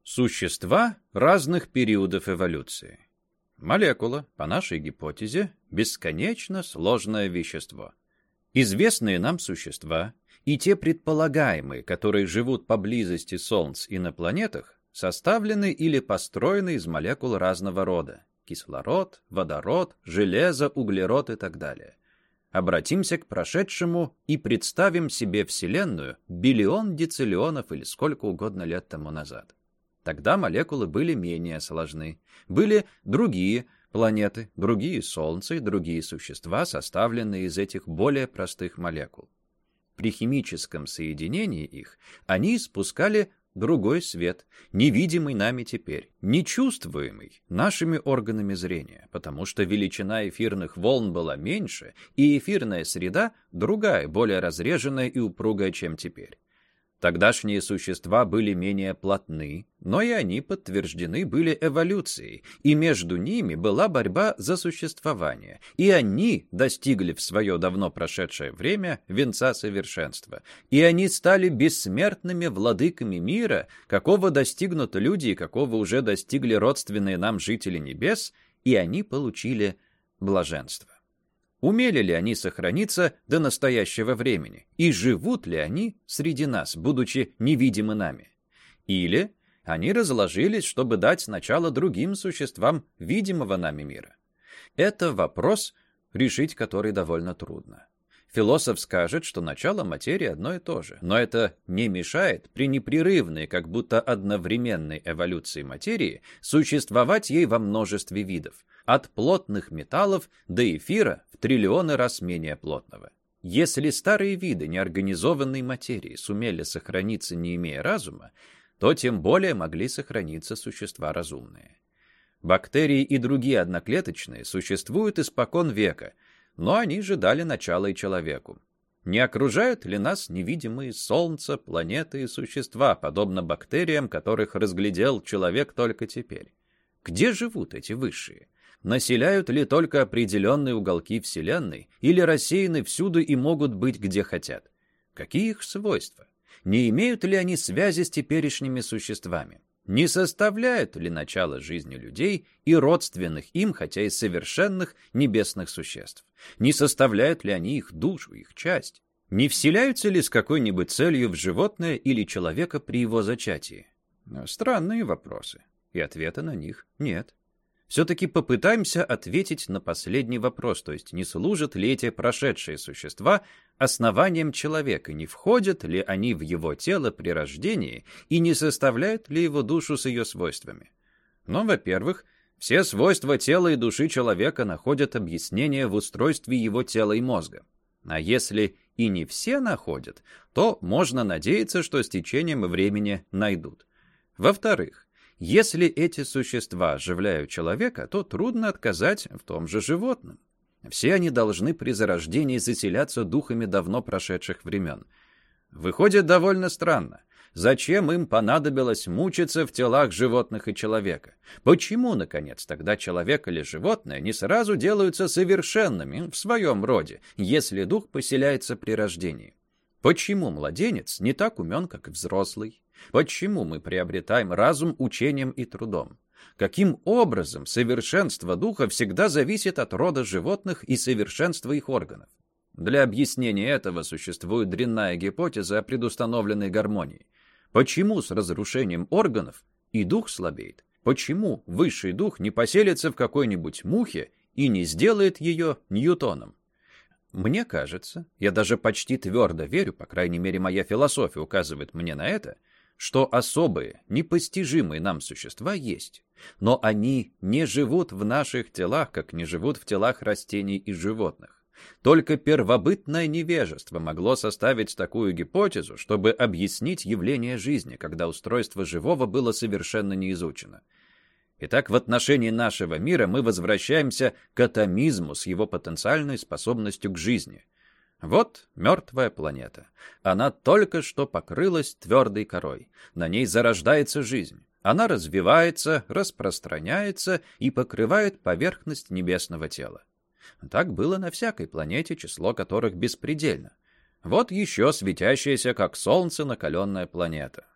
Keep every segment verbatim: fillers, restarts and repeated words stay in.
Существа разных периодов эволюции. Молекула, по нашей гипотезе, бесконечно сложное вещество. Известные нам существа и те предполагаемые, которые живут поблизости Солнц и на планетах, составлены или построены из молекул разного рода: кислород, водород, железо, углерод и так далее. Обратимся к прошедшему и представим себе Вселенную биллион дециллионов или сколько угодно лет тому назад. Тогда молекулы были менее сложны. Были другие планеты, другие Солнца и другие существа, составленные из этих более простых молекул. При химическом соединении их они испускали другой свет, невидимый нами теперь, нечувствуемый нашими органами зрения, потому что величина эфирных волн была меньше, и эфирная среда другая, более разреженная и упругая, чем теперь. Тогдашние существа были менее плотны, но и они подтверждены были эволюцией, и между ними была борьба за существование, и они достигли в свое давно прошедшее время венца совершенства, и они стали бессмертными владыками мира, какого достигнут люди и какого уже достигли родственные нам жители небес, и они получили блаженство. Умели ли они сохраниться до настоящего времени? И живут ли они среди нас, будучи невидимы нами? Или они разложились, чтобы дать начало другим существам видимого нами мира? Это вопрос, решить который довольно трудно. Философ скажет, что начало материи одно и то же, но это не мешает при непрерывной, как будто одновременной эволюции материи существовать ей во множестве видов, от плотных металлов до эфира в триллионы раз менее плотного. Если старые виды неорганизованной материи сумели сохраниться, не имея разума, то тем более могли сохраниться существа разумные. Бактерии и другие одноклеточные существуют испокон века, но они же дали начало и человеку. Не окружают ли нас невидимые солнца, планеты и существа, подобно бактериям, которых разглядел человек только теперь? Где живут эти высшие? Населяют ли только определенные уголки Вселенной или рассеяны всюду и могут быть где хотят? Какие их свойства? Не имеют ли они связи с теперешними существами? Не составляют ли начало жизни людей и родственных им, хотя и совершенных, небесных существ? Не составляют ли они их душу, их часть? Не вселяются ли с какой-нибудь целью в животное или человека при его зачатии? Странные вопросы, и ответа на них нет. Все-таки попытаемся ответить на последний вопрос, то есть не служат ли эти прошедшие существа основанием человека, не входят ли они в его тело при рождении и не составляют ли его душу с ее свойствами. Но, во-первых, все свойства тела и души человека находят объяснение в устройстве его тела и мозга. А если и не все находят, то можно надеяться, что с течением времени найдут. Во-вторых, если эти существа оживляют человека, то трудно отказать в том же животном. Все они должны при зарождении заселяться духами давно прошедших времен. Выходит довольно странно. Зачем им понадобилось мучиться в телах животных и человека? Почему, наконец, тогда человек или животное не сразу делаются совершенными в своем роде, если дух поселяется при рождении? Почему младенец не так умен, как взрослый? Почему мы приобретаем разум учением и трудом? Каким образом совершенство духа всегда зависит от рода животных и совершенства их органов? Для объяснения этого существует дрянная гипотеза о предустановленной гармонии. Почему с разрушением органов и дух слабеет? Почему высший дух не поселится в какой-нибудь мухе и не сделает ее Ньютоном? Мне кажется, я даже почти твердо верю, по крайней мере моя философия указывает мне на это, что особые, непостижимые нам существа есть, но они не живут в наших телах, как не живут в телах растений и животных. Только первобытное невежество могло составить такую гипотезу, чтобы объяснить явление жизни, когда устройство живого было совершенно не изучено. Итак, в отношении нашего мира мы возвращаемся к атомизму с его потенциальной способностью к жизни. Вот мертвая планета. Она только что покрылась твердой корой. На ней зарождается жизнь. Она развивается, распространяется и покрывает поверхность небесного тела. Так было на всякой планете, число которых беспредельно. Вот еще светящаяся, как солнце, накаленная планета.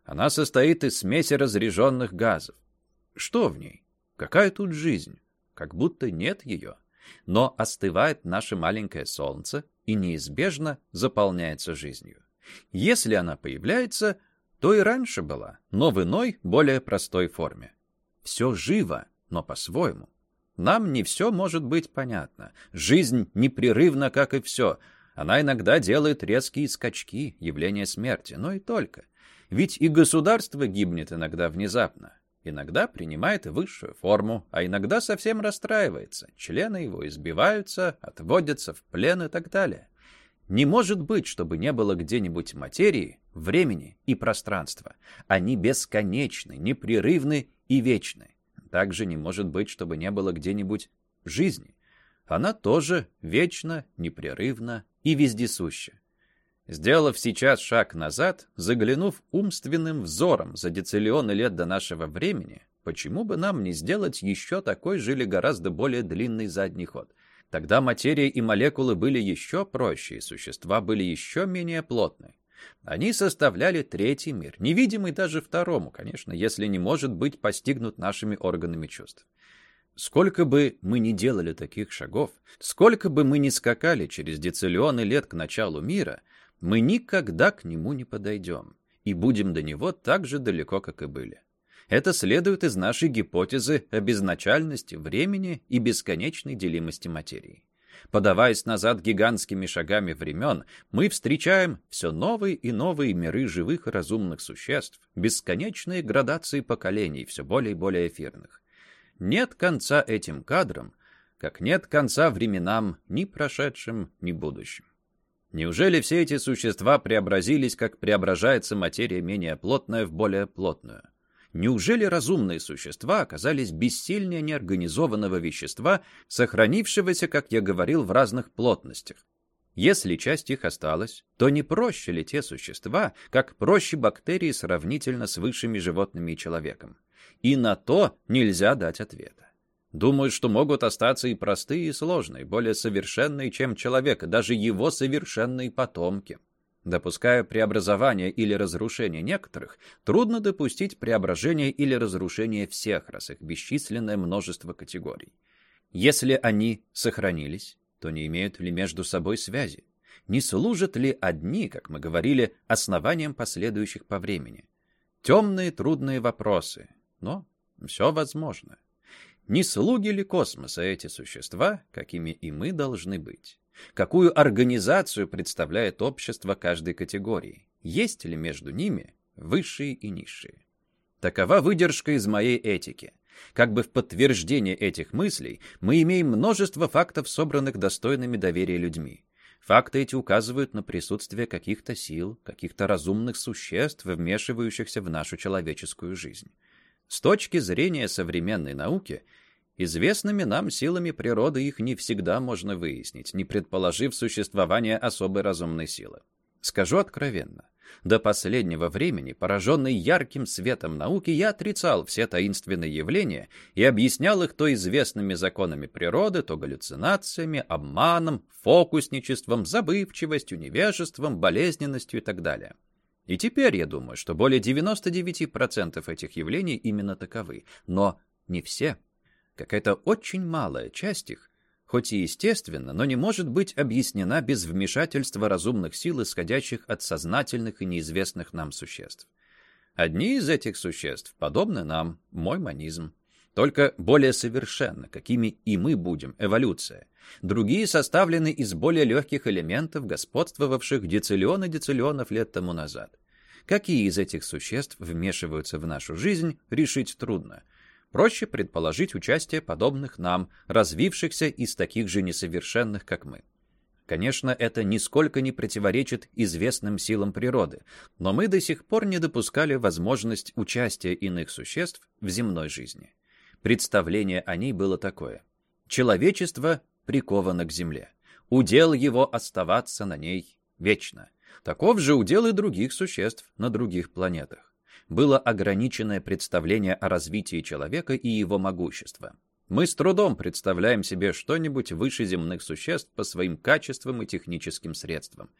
Она состоит из смеси разряженных газов. Что в ней? Какая тут жизнь? Как будто нет ее. Но остывает наше маленькое солнце и неизбежно заполняется жизнью. Если она появляется, то и раньше была, но в иной, более простой форме. Все живо, но по-своему. Нам не все может быть понятно. Жизнь непрерывна, как и все. Она иногда делает резкие скачки, явления смерти, но и только. Ведь и государство гибнет иногда внезапно. Иногда принимает высшую форму, а иногда совсем расстраивается. Члены его избиваются, отводятся в плен и так далее. Не может быть, чтобы не было где-нибудь материи, времени и пространства. Они бесконечны, непрерывны и вечны. Также не может быть, чтобы не было где-нибудь жизни. Она тоже вечна, непрерывна и вездесуща. Сделав сейчас шаг назад, заглянув умственным взором за дециллионы лет до нашего времени, почему бы нам не сделать еще такой же или гораздо более длинный задний ход? Тогда материя и молекулы были еще проще, и существа были еще менее плотны. Они составляли третий мир, невидимый даже второму, конечно, если не может быть постигнут нашими органами чувств. Сколько бы мы ни делали таких шагов, сколько бы мы ни скакали через дециллионы лет к началу мира, мы никогда к нему не подойдем и будем до него так же далеко, как и были. Это следует из нашей гипотезы о безначальности времени и бесконечной делимости материи. Подаваясь назад гигантскими шагами времен, мы встречаем все новые и новые миры живых и разумных существ, бесконечные градации поколений, все более и более эфирных. Нет конца этим кадрам, как нет конца временам ни прошедшим, ни будущим. Неужели все эти существа преобразились, как преображается материя менее плотная в более плотную? Неужели разумные существа оказались бессильнее неорганизованного вещества, сохранившегося, как я говорил, в разных плотностях? Если часть их осталась, то не проще ли те существа, как проще бактерии сравнительно с высшими животными и человеком? И на то нельзя дать ответа. Думаю, что могут остаться и простые, и сложные, более совершенные, чем человек, и даже его совершенные потомки. Допуская преобразование или разрушение некоторых, трудно допустить преображение или разрушение всех, раз их бесчисленное множество категорий. Если они сохранились, то не имеют ли между собой связи? Не служат ли одни, как мы говорили, основанием последующих по времени? Темные трудные вопросы, но все возможно. Не слуги ли космоса эти существа, какими и мы должны быть? Какую организацию представляет общество каждой категории? Есть ли между ними высшие и низшие? Такова выдержка из моей этики. Как бы в подтверждение этих мыслей мы имеем множество фактов, собранных достойными доверия людьми. Факты эти указывают на присутствие каких-то сил, каких-то разумных существ, вмешивающихся в нашу человеческую жизнь. С точки зрения современной науки, известными нам силами природы их не всегда можно выяснить, не предположив существование особой разумной силы. Скажу откровенно, до последнего времени, пораженный ярким светом науки, я отрицал все таинственные явления и объяснял их то известными законами природы, то галлюцинациями, обманом, фокусничеством, забывчивостью, невежеством, болезненностью и так далее. И теперь я думаю, что более девяноста девяти процентов этих явлений именно таковы, но не все. Какая-то очень малая часть их, хоть и естественно, но не может быть объяснена без вмешательства разумных сил, исходящих от сознательных и неизвестных нам существ. Одни из этих существ подобны нам, мой монизм, только более совершенно, какими и мы будем, эволюция. Другие составлены из более легких элементов, господствовавших дециллионы дециллионов лет тому назад. Какие из этих существ вмешиваются в нашу жизнь, решить трудно. Проще предположить участие подобных нам, развившихся из таких же несовершенных, как мы. Конечно, это нисколько не противоречит известным силам природы, но мы до сих пор не допускали возможность участия иных существ в земной жизни. Представление о ней было такое. Человечество приковано к земле. Удел его оставаться на ней вечно. Таков же удел и других существ на других планетах. Было ограниченное представление о развитии человека и его могущества. Мы с трудом представляем себе что-нибудь выше земных существ по своим качествам и техническим средствам.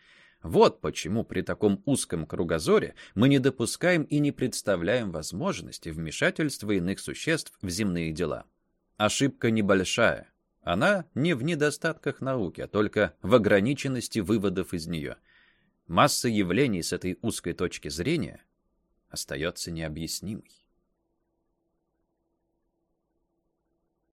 Вот почему при таком узком кругозоре мы не допускаем и не представляем возможности вмешательства иных существ в земные дела. Ошибка небольшая. Она не в недостатках науки, а только в ограниченности выводов из нее. Масса явлений с этой узкой точки зрения остается необъяснимой.